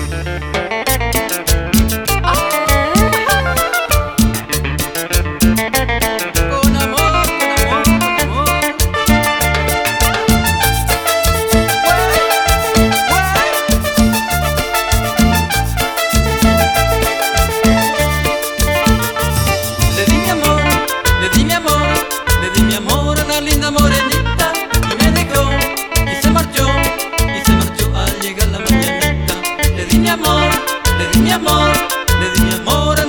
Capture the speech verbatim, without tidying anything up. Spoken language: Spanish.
Con amor, con amor, con amor. Le di mi amor, le di mi amor, le di mi amor a una linda morenita y me dejó y se marchó, y se marchó al llegar la mañanita. Le di mi amor, le di mi amor, le di mi amor